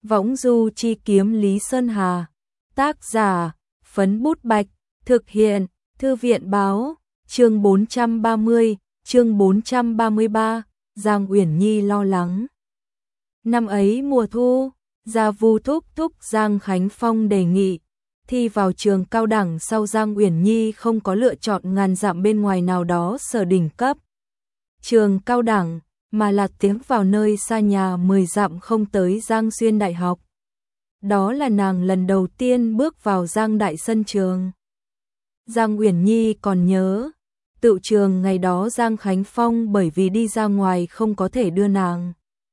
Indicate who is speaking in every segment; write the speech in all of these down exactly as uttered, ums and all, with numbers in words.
Speaker 1: Võng du chi kiếm Lý Sơn Hà. Tác giả, Phấn Bút Bạch. Thực hiện, Thư viện Báo. Chương bốn trăm ba mươi, chương bốn trăm ba mươi ba, Giang Uyển Nhi lo lắng. Năm ấy mùa thu, Gia Vu thúc thúc Giang Khánh Phong đề nghị thi vào trường cao đẳng sau Giang Uyển Nhi không có lựa chọn ngàn dặm bên ngoài nào đó sở đỉnh cấp trường cao đẳng, mà là tiến vào nơi xa nhà mười dặm không tới Giang Xuyên Đại học. Đó là nàng lần đầu tiên bước vào Giang Đại sân trường. Giang Uyển Nhi còn nhớ, tựu trường ngày đó Giang Khánh Phong bởi vì đi ra ngoài không có thể đưa nàng.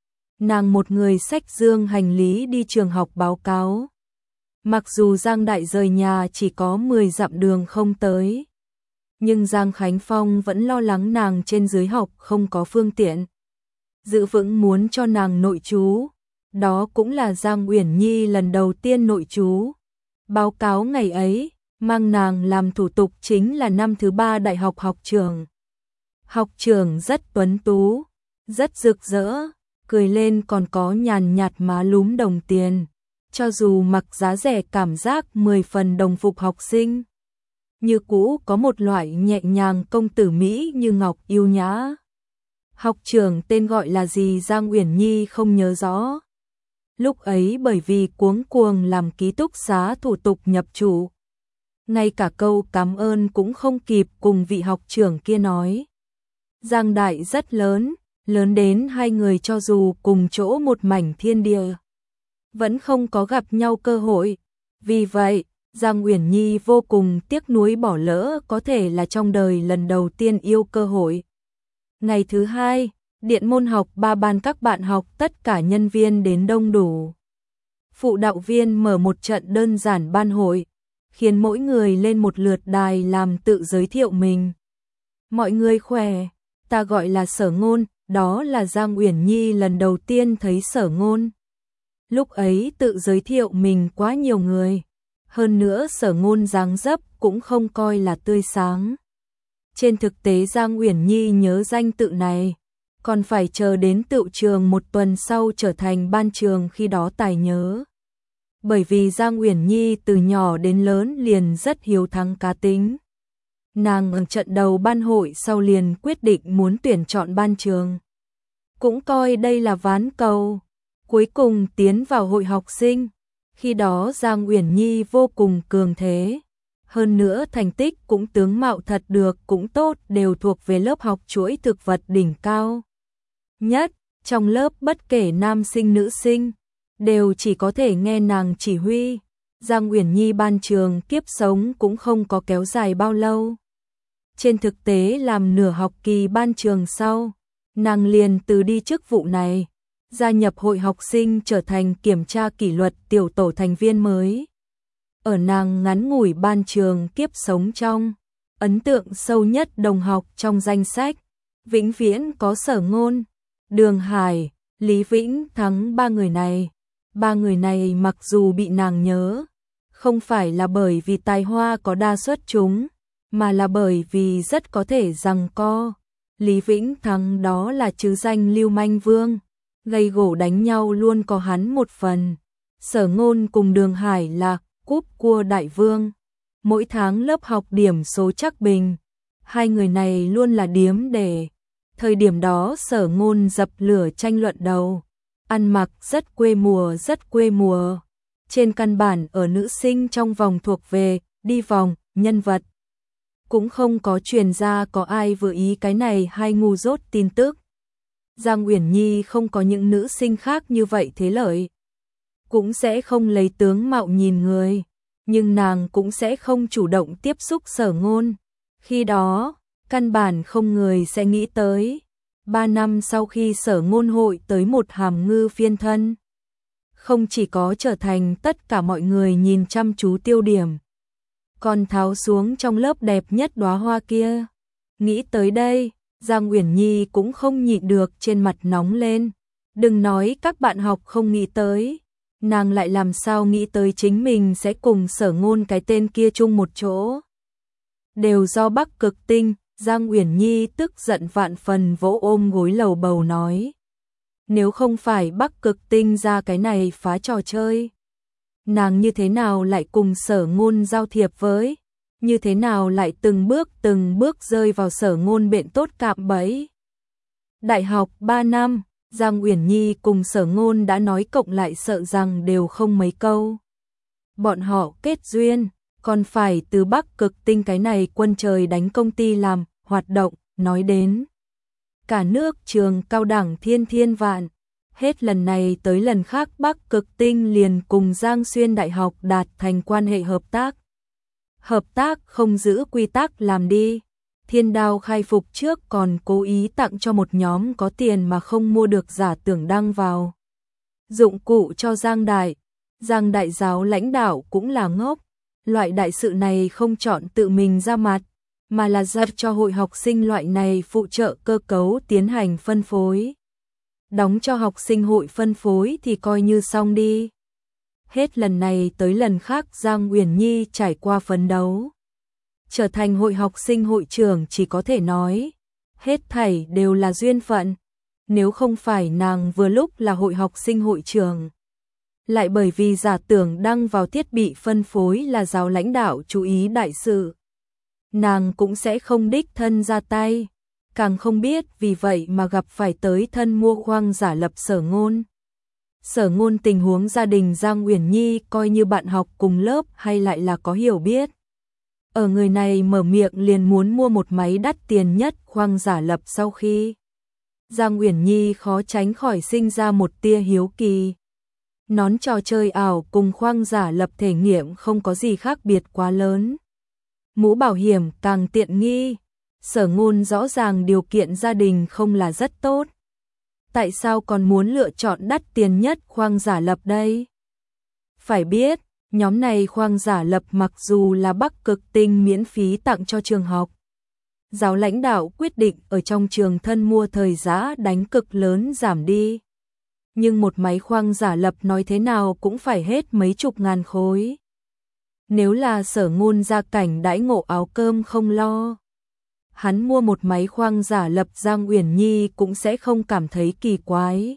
Speaker 1: Nàng một người xách dương hành lý đi trường học báo cáo. Mặc dù Giang Đại rời nhà chỉ có mười dặm đường không tới, nhưng Giang Khánh Phong vẫn lo lắng nàng trên dưới học không có phương tiện. Giữ vững muốn cho nàng nội trú, đó cũng là Giang Uyển Nhi lần đầu tiên nội trú. Báo cáo ngày ấy, mang nàng làm thủ tục chính là năm thứ ba đại học học trưởng. Học trưởng rất tuấn tú, rất rực rỡ, cười lên còn có nhàn nhạt má lúm đồng tiền, cho dù mặc giá rẻ cảm giác mười phần đồng phục học sinh. Như cũ có một loại nhẹ nhàng công tử Mỹ như ngọc yêu nhã. Học trưởng tên gọi là gì Giang Uyển Nhi không nhớ rõ. Lúc ấy bởi vì cuống cuồng làm ký túc xá thủ tục nhập trụ, ngay cả câu cảm ơn cũng không kịp cùng vị học trưởng kia nói. Giang Đại rất lớn, lớn đến hai người cho dù cùng chỗ một mảnh thiên địa, vẫn không có gặp nhau cơ hội. Vì vậy, Giang Uyển Nhi vô cùng tiếc nuối bỏ lỡ có thể là trong đời lần đầu tiên yêu cơ hội. Ngày thứ hai, điện môn học ba ban các bạn học tất cả nhân viên đến đông đủ. Phụ đạo viên mở một trận đơn giản ban hội, khiến mỗi người lên một lượt đài làm tự giới thiệu mình. Mọi người khỏe, ta gọi là Sở Ngôn, đó là Giang Uyển Nhi lần đầu tiên thấy Sở Ngôn. Lúc ấy tự giới thiệu mình quá nhiều người, hơn nữa Sở Ngôn dáng dấp cũng không coi là tươi sáng. Trên thực tế Giang Uyển Nhi nhớ danh tự này, còn phải chờ đến tựu trường một tuần sau trở thành ban trường khi đó tài nhớ. Bởi vì Giang Uyển Nhi từ nhỏ đến lớn liền rất hiếu thắng cá tính. Nàng ở trận đầu ban hội sau liền quyết định muốn tuyển chọn ban trường. Cũng coi đây là ván cầu. Cuối cùng tiến vào hội học sinh. Khi đó Giang Uyển Nhi vô cùng cường thế. Hơn nữa thành tích cũng tướng mạo thật được cũng tốt, đều thuộc về lớp học chuỗi thực vật đỉnh cao nhất. Trong lớp bất kể nam sinh nữ sinh, đều chỉ có thể nghe nàng chỉ huy. Giang Uyển Nhi ban trường kiếp sống cũng không có kéo dài bao lâu. Trên thực tế làm nửa học kỳ ban trường sau, nàng liền từ đi chức vụ này, gia nhập hội học sinh trở thành kiểm tra kỷ luật tiểu tổ thành viên mới. Ở nàng ngắn ngủi ban trường kiếp sống trong, ấn tượng sâu nhất đồng học trong danh sách, vĩnh viễn có Sở Ngôn, Đường Hải, Lý Vĩnh Thắng ba người này. Ba người này mặc dù bị nàng nhớ, không phải là bởi vì tài hoa có đa xuất chúng, mà là bởi vì rất có thể giằng co. Lý Vĩnh Thắng đó là chứ danh lưu manh vương, gây gổ đánh nhau luôn có hắn một phần. Sở Ngôn cùng Đường Hải là cúp cua đại vương, mỗi tháng lớp học điểm số chắc bình. Hai người này luôn là điếm để. Thời điểm đó Sở Ngôn dập lửa tranh luận đầu, ăn mặc rất quê mùa rất quê mùa. Trên căn bản ở nữ sinh trong vòng thuộc về, đi vòng, nhân vật. Cũng không có truyền ra có ai vừa ý cái này hay ngu dốt tin tức. Giang Uyển Nhi không có những nữ sinh khác như vậy thế lợi. Cũng sẽ không lấy tướng mạo nhìn người, nhưng nàng cũng sẽ không chủ động tiếp xúc Sở Ngôn. Khi đó, căn bản không người sẽ nghĩ tới. Ba năm sau khi Sở Ngôn hội tới một hàm ngư phiên thân, không chỉ có trở thành tất cả mọi người nhìn chăm chú tiêu điểm, còn tháo xuống trong lớp đẹp nhất đóa hoa kia. Nghĩ tới đây, Giang Uyển Nhi cũng không nhịn được trên mặt nóng lên. Đừng nói các bạn học không nghĩ tới, nàng lại làm sao nghĩ tới chính mình sẽ cùng Sở Ngôn cái tên kia chung một chỗ. Đều do Bắc Cực Tinh. Giang Uyển Nhi tức giận vạn phần vỗ ôm gối lầu bầu nói. Nếu không phải Bắc Cực Tinh ra cái này phá trò chơi, nàng như thế nào lại cùng Sở Ngôn giao thiệp với, như thế nào lại từng bước từng bước rơi vào Sở Ngôn bện tốt cạm bẫy. Đại học ba năm, Giang Uyển Nhi cùng Sở Ngôn đã nói cộng lại sợ rằng đều không mấy câu. Bọn họ kết duyên, còn phải từ Bắc Cực Tinh cái này quân trời đánh công ty làm hoạt động, nói đến cả nước trường cao đẳng thiên thiên vạn. Hết lần này tới lần khác Bắc Cực Tinh liền cùng Giang Xuyên Đại học đạt thành quan hệ hợp tác. Hợp tác không giữ quy tắc làm đi. Thiên Đao khai phục trước còn cố ý tặng cho một nhóm có tiền mà không mua được giả tưởng đăng vào dụng cụ cho Giang Đại. Giang Đại giáo lãnh đạo cũng là ngốc. Loại đại sự này không chọn tự mình ra mặt, mà là dập cho hội học sinh loại này phụ trợ cơ cấu tiến hành phân phối. Đóng cho học sinh hội phân phối thì coi như xong đi. Hết lần này tới lần khác Giang Uyển Nhi trải qua phấn đấu, trở thành hội học sinh hội trưởng, chỉ có thể nói, hết thảy đều là duyên phận. Nếu không phải nàng vừa lúc là hội học sinh hội trưởng, lại bởi vì giả tưởng đăng vào thiết bị phân phối là giáo lãnh đạo chú ý đại sự, nàng cũng sẽ không đích thân ra tay, càng không biết vì vậy mà gặp phải tới thân mua khoang giả lập Sở Ngôn. Sở Ngôn tình huống gia đình Giang Uyển Nhi coi như bạn học cùng lớp hay lại là có hiểu biết. Ở người này mở miệng liền muốn mua một máy đắt tiền nhất khoang giả lập sau khi, Giang Uyển Nhi khó tránh khỏi sinh ra một tia hiếu kỳ. Nón trò chơi ảo cùng khoang giả lập thể nghiệm không có gì khác biệt quá lớn. Mũ bảo hiểm càng tiện nghi. Sở Ngôn rõ ràng điều kiện gia đình không là rất tốt. Tại sao còn muốn lựa chọn đắt tiền nhất khoang giả lập đây? Phải biết, nhóm này khoang giả lập mặc dù là Bắc Cực Tinh miễn phí tặng cho trường học, giáo lãnh đạo quyết định ở trong trường thân mua thời giá đánh cực lớn giảm đi. Nhưng một máy khoang giả lập nói thế nào cũng phải hết mấy chục ngàn khối. Nếu là Sở Ngôn gia cảnh đãi ngộ áo cơm không lo, hắn mua một máy khoang giả lập Giang Uyển Nhi cũng sẽ không cảm thấy kỳ quái.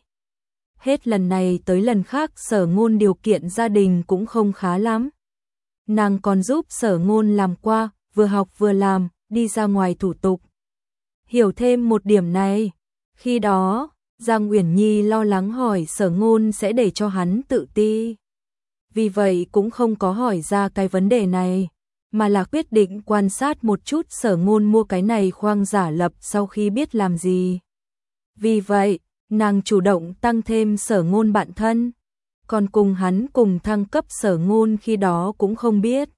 Speaker 1: Hết lần này tới lần khác Sở Ngôn điều kiện gia đình cũng không khá lắm. Nàng còn giúp Sở Ngôn làm qua, vừa học vừa làm, đi ra ngoài thủ tục. Hiểu thêm một điểm này, khi đó, Giang Uyển Nhi lo lắng hỏi Sở Ngôn sẽ để cho hắn tự ti. Vì vậy cũng không có hỏi ra cái vấn đề này, mà là quyết định quan sát một chút Sở Ngôn mua cái này khoang giả lập sau khi biết làm gì. Vì vậy, nàng chủ động tăng thêm Sở Ngôn bạn thân, còn cùng hắn cùng thăng cấp Sở Ngôn khi đó cũng không biết.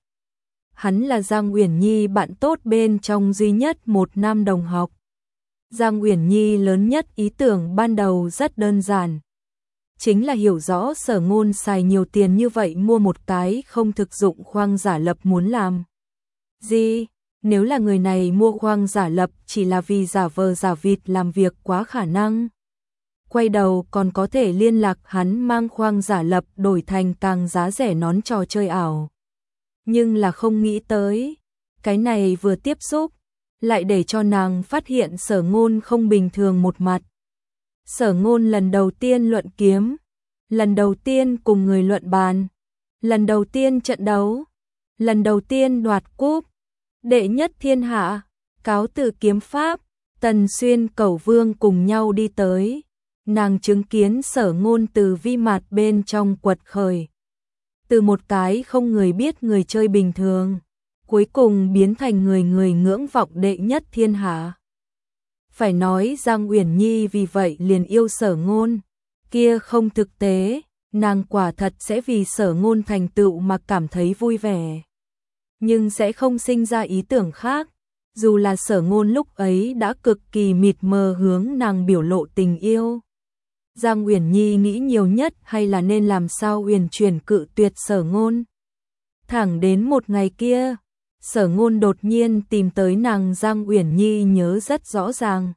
Speaker 1: Hắn là Giang Uyển Nhi bạn tốt bên trong duy nhất một nam đồng học. Giang Uyển Nhi lớn nhất ý tưởng ban đầu rất đơn giản, chính là hiểu rõ Sở Ngôn xài nhiều tiền như vậy mua một cái không thực dụng khoang giả lập muốn làm gì. Nếu là người này mua khoang giả lập chỉ là vì giả vờ giả vịt làm việc quá khả năng. Quay đầu còn có thể liên lạc hắn mang khoang giả lập đổi thành càng giá rẻ nón trò chơi ảo. Nhưng là không nghĩ tới, cái này vừa tiếp xúc, lại để cho nàng phát hiện Sở Ngôn không bình thường một mặt. Sở Ngôn lần đầu tiên luận kiếm, lần đầu tiên cùng người luận bàn, lần đầu tiên trận đấu, lần đầu tiên đoạt cúp, đệ nhất thiên hạ, cáo từ kiếm pháp, Tần Xuyên Cẩu Vương cùng nhau đi tới. Nàng chứng kiến Sở Ngôn từ vi mạt bên trong quật khởi, từ một cái không người biết người chơi bình thường, cuối cùng biến thành người người ngưỡng vọng đệ nhất thiên hạ. Phải nói Giang Uyển Nhi vì vậy liền yêu Sở Ngôn, kia không thực tế, nàng quả thật sẽ vì Sở Ngôn thành tựu mà cảm thấy vui vẻ, nhưng sẽ không sinh ra ý tưởng khác, dù là Sở Ngôn lúc ấy đã cực kỳ mịt mờ hướng nàng biểu lộ tình yêu. Giang Uyển Nhi nghĩ nhiều nhất hay là nên làm sao uyển chuyển cự tuyệt Sở Ngôn. Thẳng đến một ngày kia, Sở Ngôn đột nhiên tìm tới nàng. Giang Uyển Nhi nhớ rất rõ ràng.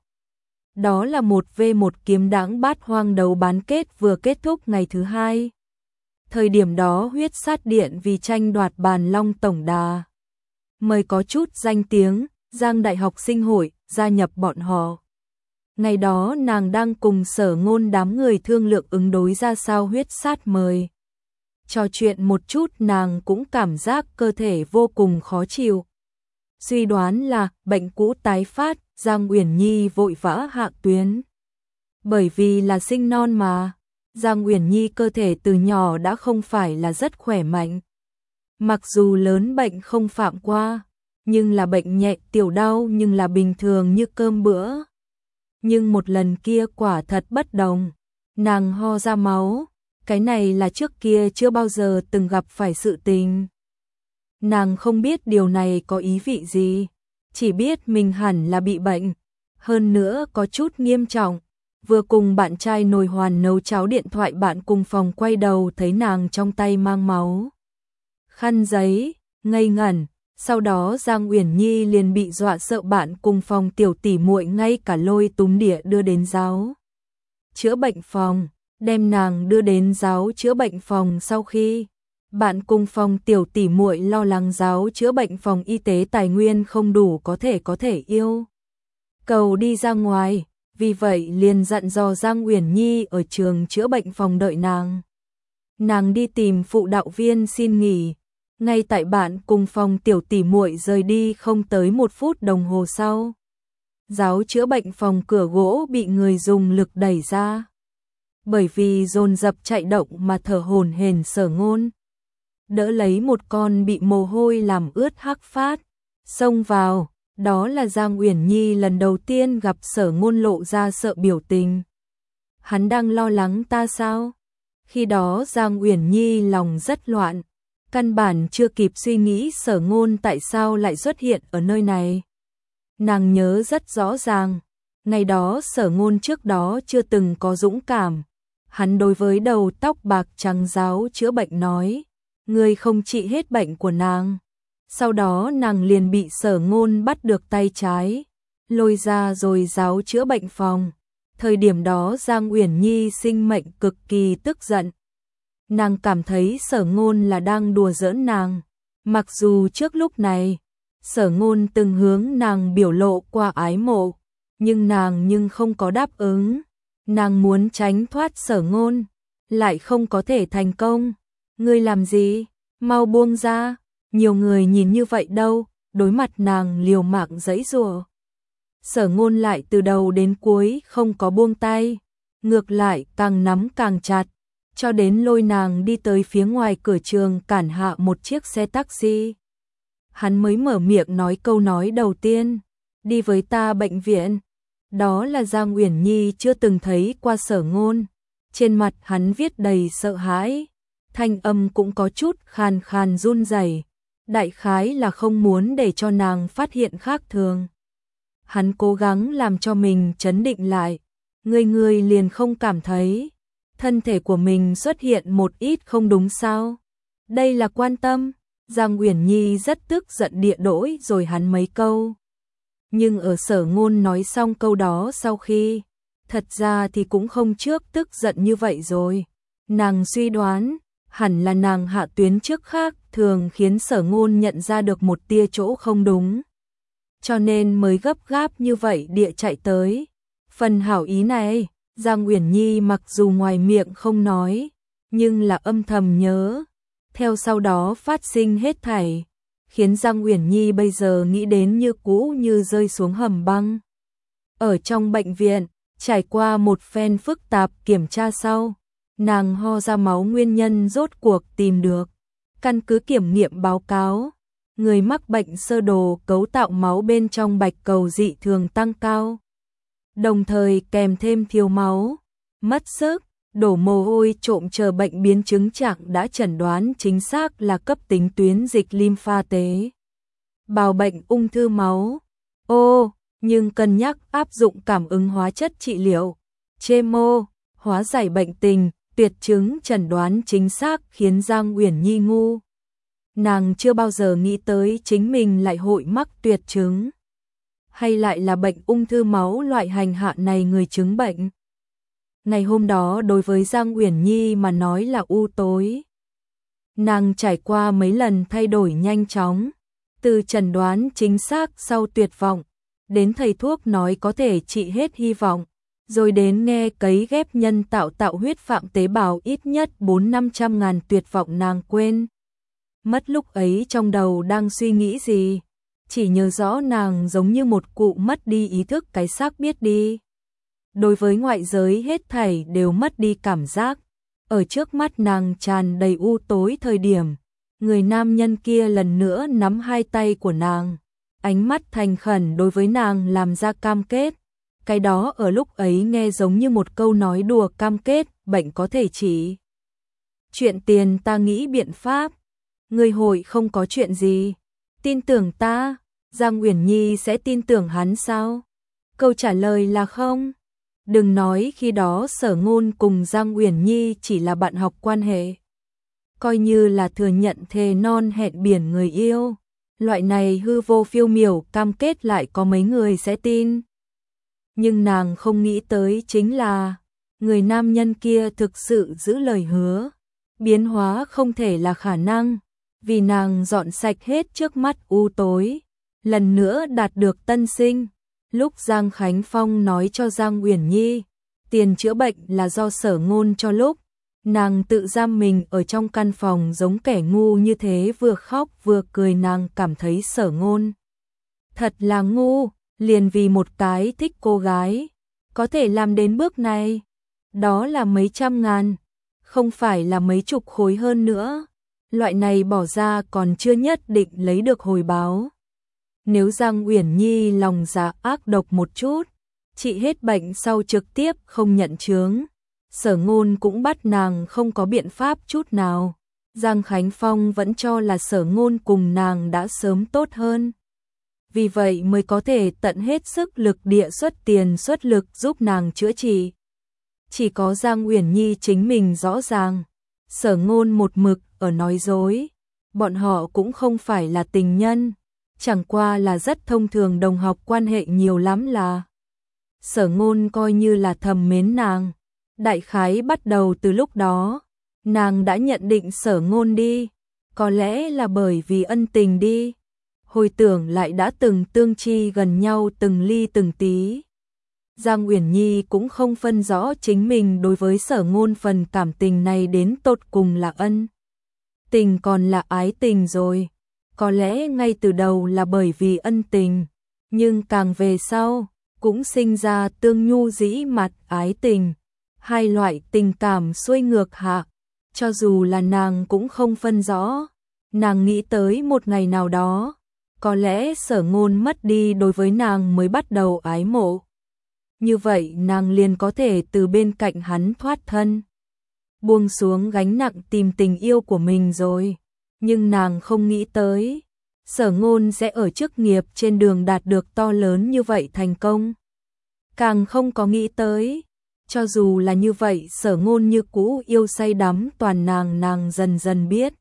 Speaker 1: Đó là một vs một kiếm đãng bát hoang đấu bán kết vừa kết thúc ngày thứ hai. Thời điểm đó Huyết Sát Điện vì tranh đoạt bàn long tổng đà, mời có chút danh tiếng, Giang Đại học sinh hội gia nhập bọn họ. Ngày đó nàng đang cùng Sở Ngôn đám người thương lượng ứng đối ra sao huyết sát mời. Trò chuyện một chút nàng cũng cảm giác cơ thể vô cùng khó chịu. Suy đoán là bệnh cũ tái phát, Giang Uyển Nhi vội vã hạ tuyến. Bởi vì là sinh non mà, Giang Uyển Nhi cơ thể từ nhỏ đã không phải là rất khỏe mạnh. Mặc dù lớn bệnh không phạm qua, nhưng là bệnh nhẹ tiểu đau nhưng là bình thường như cơm bữa. Nhưng một lần kia quả thật bất đồng, nàng ho ra máu, cái này là trước kia chưa bao giờ từng gặp phải sự tình. Nàng không biết điều này có ý vị gì, chỉ biết mình hẳn là bị bệnh, hơn nữa có chút nghiêm trọng. Vừa cùng bạn trai nồi hoàn nấu cháo điện thoại bạn cùng phòng quay đầu thấy nàng trong tay mang máu khăn giấy, ngây ngẩn. Sau đó Giang Uyển Nhi liền bị dọa sợ, bạn cùng phòng tiểu tỷ muội ngay cả lôi túm đĩa đưa đến giáo chữa bệnh phòng, đem nàng đưa đến giáo chữa bệnh phòng. Sau khi bạn cùng phòng tiểu tỷ muội lo lắng giáo chữa bệnh phòng y tế tài nguyên không đủ có thể có thể yêu cầu đi ra ngoài, vì vậy liền dặn dò Giang Uyển Nhi ở trường chữa bệnh phòng đợi nàng. Nàng đi tìm phụ đạo viên xin nghỉ. Ngay tại bạn cùng phòng tiểu tỷ muội rời đi không tới một phút đồng hồ sau, giáo chữa bệnh phòng cửa gỗ bị người dùng lực đẩy ra. Bởi vì dồn dập chạy động mà thở hổn hển Sở Ngôn đỡ lấy một con bị mồ hôi làm ướt hắc phát, xông vào. Đó là Giang Uyển Nhi lần đầu tiên gặp Sở Ngôn lộ ra sợ biểu tình. Hắn đang lo lắng ta sao? Khi đó Giang Uyển Nhi lòng rất loạn, căn bản chưa kịp suy nghĩ Sở Ngôn tại sao lại xuất hiện ở nơi này. Nàng nhớ rất rõ ràng, ngày đó Sở Ngôn trước đó chưa từng có dũng cảm. Hắn đối với đầu tóc bạc trắng giáo chữa bệnh nói, ngươi không trị hết bệnh của nàng. Sau đó nàng liền bị Sở Ngôn bắt được tay trái, lôi ra rồi giáo chữa bệnh phòng. Thời điểm đó Giang Uyển Nhi sinh mệnh cực kỳ tức giận. Nàng cảm thấy Sở Ngôn là đang đùa giỡn nàng. Mặc dù trước lúc này, Sở Ngôn từng hướng nàng biểu lộ qua ái mộ, nhưng nàng nhưng không có đáp ứng. Nàng muốn tránh thoát Sở Ngôn, lại không có thể thành công. Ngươi làm gì? Mau buông ra. Nhiều người nhìn như vậy đâu, đối mặt nàng liều mạng giãy giụa. Sở Ngôn lại từ đầu đến cuối không có buông tay, ngược lại càng nắm càng chặt, cho đến lôi nàng đi tới phía ngoài cửa trường cản hạ một chiếc xe taxi. Hắn mới mở miệng nói câu nói đầu tiên, đi với ta bệnh viện. Đó là Giang Uyển Nhi chưa từng thấy qua Sở Ngôn, trên mặt hắn viết đầy sợ hãi, thanh âm cũng có chút khàn khàn run rẩy. Đại khái là không muốn để cho nàng phát hiện khác thường. Hắn cố gắng làm cho mình trấn định lại. Người người liền không cảm thấy thân thể của mình xuất hiện một ít không đúng sao? Đây là quan tâm. Giang Uyển Nhi rất tức giận địa đỗi rồi hắn mấy câu. Nhưng ở Sở Ngôn nói xong câu đó sau khi, thật ra thì cũng không trước tức giận như vậy rồi. Nàng suy đoán, hẳn là nàng hạ tuyến trước khác thường khiến Sở Ngôn nhận ra được một tia chỗ không đúng. Cho nên mới gấp gáp như vậy địa chạy tới. Phần hảo ý này, Giang Uyển Nhi mặc dù ngoài miệng không nói, nhưng là âm thầm nhớ. Theo sau đó phát sinh hết thảy, khiến Giang Uyển Nhi bây giờ nghĩ đến như cũ như rơi xuống hầm băng. Ở trong bệnh viện, trải qua một phen phức tạp kiểm tra sau, nàng ho ra máu nguyên nhân rốt cuộc tìm được. Căn cứ kiểm nghiệm báo cáo, người mắc bệnh sơ đồ cấu tạo máu bên trong bạch cầu dị thường tăng cao. Đồng thời kèm thêm thiếu máu, mất sức, đổ mồ hôi trộm chờ bệnh biến chứng trạng đã chẩn đoán chính xác là cấp tính tuyến dịch lympha tế bào bệnh ung thư máu. Ô, nhưng cân nhắc áp dụng cảm ứng hóa chất trị liệu, chemo, hóa giải bệnh tình, tuyệt chứng chẩn đoán chính xác khiến Giang Uyển Nhi ngu. Nàng chưa bao giờ nghĩ tới chính mình lại hội mắc tuyệt chứng, hay lại là bệnh ung thư máu loại hành hạ này người chứng bệnh. Ngày hôm đó đối với Giang Uyển Nhi mà nói là u tối. Nàng trải qua mấy lần thay đổi nhanh chóng, từ chẩn đoán chính xác sau tuyệt vọng, đến thầy thuốc nói có thể trị hết hy vọng, rồi đến nghe cấy ghép nhân tạo tạo huyết phạm tế bào ít nhất bốn năm trăm ngàn, tuyệt vọng nàng quên mất lúc ấy trong đầu đang suy nghĩ gì, chỉ nhớ rõ nàng giống như một cụ mất đi ý thức, cái xác biết đi. Đối với ngoại giới hết thảy đều mất đi cảm giác, ở trước mắt nàng tràn đầy u tối thời điểm, người nam nhân kia lần nữa nắm hai tay của nàng, ánh mắt thành khẩn đối với nàng làm ra cam kết. Cái đó ở lúc ấy nghe giống như một câu nói đùa, cam kết, bệnh có thể trị. Chuyện tiền ta nghĩ biện pháp. Người hội không có chuyện gì. Tin tưởng ta, Giang Uyển Nhi sẽ tin tưởng hắn sao? Câu trả lời là không. Đừng nói khi đó Sở Ngôn cùng Giang Uyển Nhi chỉ là bạn học quan hệ. Coi như là thừa nhận thề non hẹn biển người yêu. Loại này hư vô phiêu miểu cam kết lại có mấy người sẽ tin. Nhưng nàng không nghĩ tới chính là người nam nhân kia thực sự giữ lời hứa. Biến hóa không thể là khả năng, vì nàng dọn sạch hết trước mắt u tối, lần nữa đạt được tân sinh. Lúc Giang Khánh Phong nói cho Giang Uyển Nhi, tiền chữa bệnh là do Sở Ngôn cho, lúc nàng tự giam mình ở trong căn phòng giống kẻ ngu như thế, vừa khóc vừa cười, nàng cảm thấy Sở Ngôn thật là ngu, liền vì một cái thích cô gái có thể làm đến bước này. Đó là mấy trăm ngàn, không phải là mấy chục khối hơn nữa. Loại này bỏ ra còn chưa nhất định lấy được hồi báo. Nếu Giang Uyển Nhi lòng dạ ác độc một chút, trị hết bệnh sau trực tiếp không nhận chướng, Sở Ngôn cũng bắt nàng không có biện pháp chút nào. Giang Khánh Phong vẫn cho là Sở Ngôn cùng nàng đã sớm tốt hơn, vì vậy mới có thể tận hết sức lực địa xuất tiền xuất lực giúp nàng chữa trị. Chỉ có Giang Uyển Nhi chính mình rõ ràng, Sở Ngôn một mực ở nói dối. Bọn họ cũng không phải là tình nhân, chẳng qua là rất thông thường đồng học quan hệ, nhiều lắm là Sở Ngôn coi như là thầm mến nàng. Đại khái bắt đầu từ lúc đó, nàng đã nhận định Sở Ngôn đi, có lẽ là bởi vì ân tình đi. Hồi tưởng lại đã từng tương chi gần nhau từng ly từng tí, Giang Uyển Nhi cũng không phân rõ chính mình đối với Sở Ngôn phần cảm tình này đến tột cùng là ân tình còn là ái tình rồi. Có lẽ ngay từ đầu là bởi vì ân tình, nhưng càng về sau cũng sinh ra tương nhu dĩ mặt ái tình, hai loại tình cảm xuôi ngược hạ. Cho dù là nàng cũng không phân rõ, nàng nghĩ tới một ngày nào đó, có lẽ Sở Ngôn mất đi đối với nàng mới bắt đầu ái mộ. Như vậy nàng liền có thể từ bên cạnh hắn thoát thân, buông xuống gánh nặng tìm tình yêu của mình rồi. Nhưng nàng không nghĩ tới, Sở Ngôn sẽ ở chức nghiệp trên đường đạt được to lớn như vậy thành công. Càng không có nghĩ tới, cho dù là như vậy Sở Ngôn như cũ yêu say đắm toàn nàng. Nàng dần dần biết,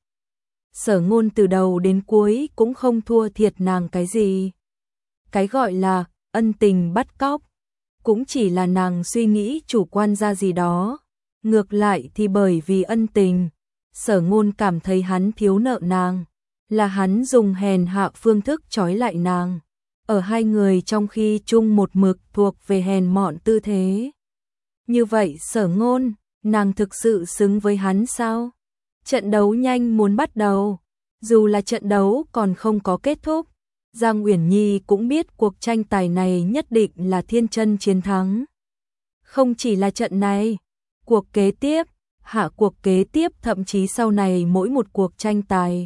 Speaker 1: Sở Ngôn từ đầu đến cuối cũng không thua thiệt nàng cái gì. Cái gọi là ân tình bắt cóc, cũng chỉ là nàng suy nghĩ chủ quan ra gì đó. Ngược lại thì bởi vì ân tình, Sở Ngôn cảm thấy hắn thiếu nợ nàng, là hắn dùng hèn hạ phương thức trói lại nàng. Ở hai người trong khi chung một mực thuộc về hèn mọn tư thế. Như vậy Sở Ngôn, nàng thực sự xứng với hắn sao? Trận đấu nhanh muốn bắt đầu, dù là trận đấu còn không có kết thúc, Giang Uyển Nhi cũng biết cuộc tranh tài này nhất định là Thiên Chân chiến thắng. Không chỉ là trận này, cuộc kế tiếp, hạ cuộc kế tiếp, thậm chí sau này mỗi một cuộc tranh tài,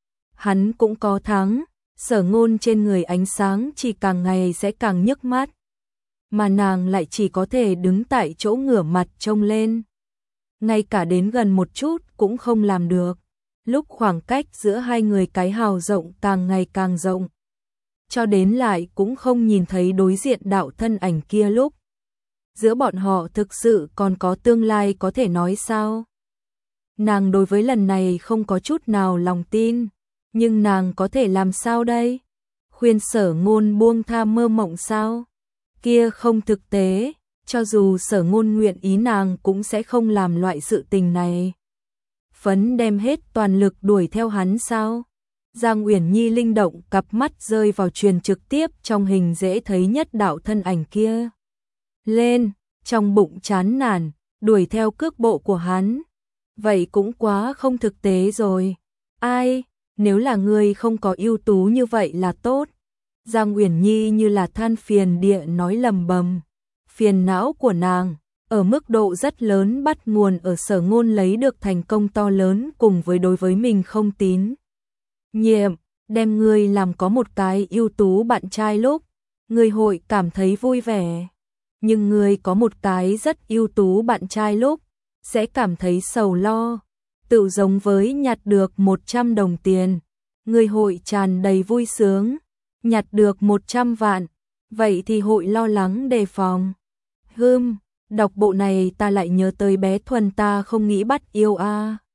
Speaker 1: hắn cũng có thắng. Sở Ngôn trên người ánh sáng chỉ càng ngày sẽ càng nhức mắt, mà nàng lại chỉ có thể đứng tại chỗ ngửa mặt trông lên, ngay cả đến gần một chút cũng không làm được. Lúc khoảng cách giữa hai người cái hào rộng càng ngày càng rộng, cho đến lại cũng không nhìn thấy đối diện đạo thân ảnh kia, lúc giữa bọn họ thực sự còn có tương lai có thể nói sao? Nàng đối với lần này không có chút nào lòng tin, nhưng nàng có thể làm sao đây? Khuyên Sở Ngôn buông tha mơ mộng sao? Kia không thực tế, cho dù Sở Ngôn nguyện ý nàng cũng sẽ không làm loại sự tình này. Phấn đem hết toàn lực đuổi theo hắn sao? Giang Uyển Nhi linh động cặp mắt rơi vào truyền trực tiếp trong hình dễ thấy nhất đạo thân ảnh kia. Lên, trong bụng chán nản, đuổi theo cước bộ của hắn. Vậy cũng quá không thực tế rồi. Ai, nếu là ngươi không có ưu tú như vậy là tốt. Giang Uyển Nhi như là than phiền địa nói lầm bầm. Phiền não của nàng, ở mức độ rất lớn bắt nguồn ở Sở Ngôn lấy được thành công to lớn cùng với đối với mình không tín nhiệm, đem ngươi làm có một cái ưu tú bạn trai lúc, ngươi hội cảm thấy vui vẻ. Nhưng ngươi có một cái rất ưu tú bạn trai lúc, sẽ cảm thấy sầu lo. Tự giống với nhặt được một trăm đồng tiền, ngươi hội tràn đầy vui sướng. Nhặt được một trăm vạn, vậy thì hội lo lắng đề phòng. Hừm, đọc bộ này ta lại nhớ tới bé Thuần ta không nghĩ bắt yêu a. À.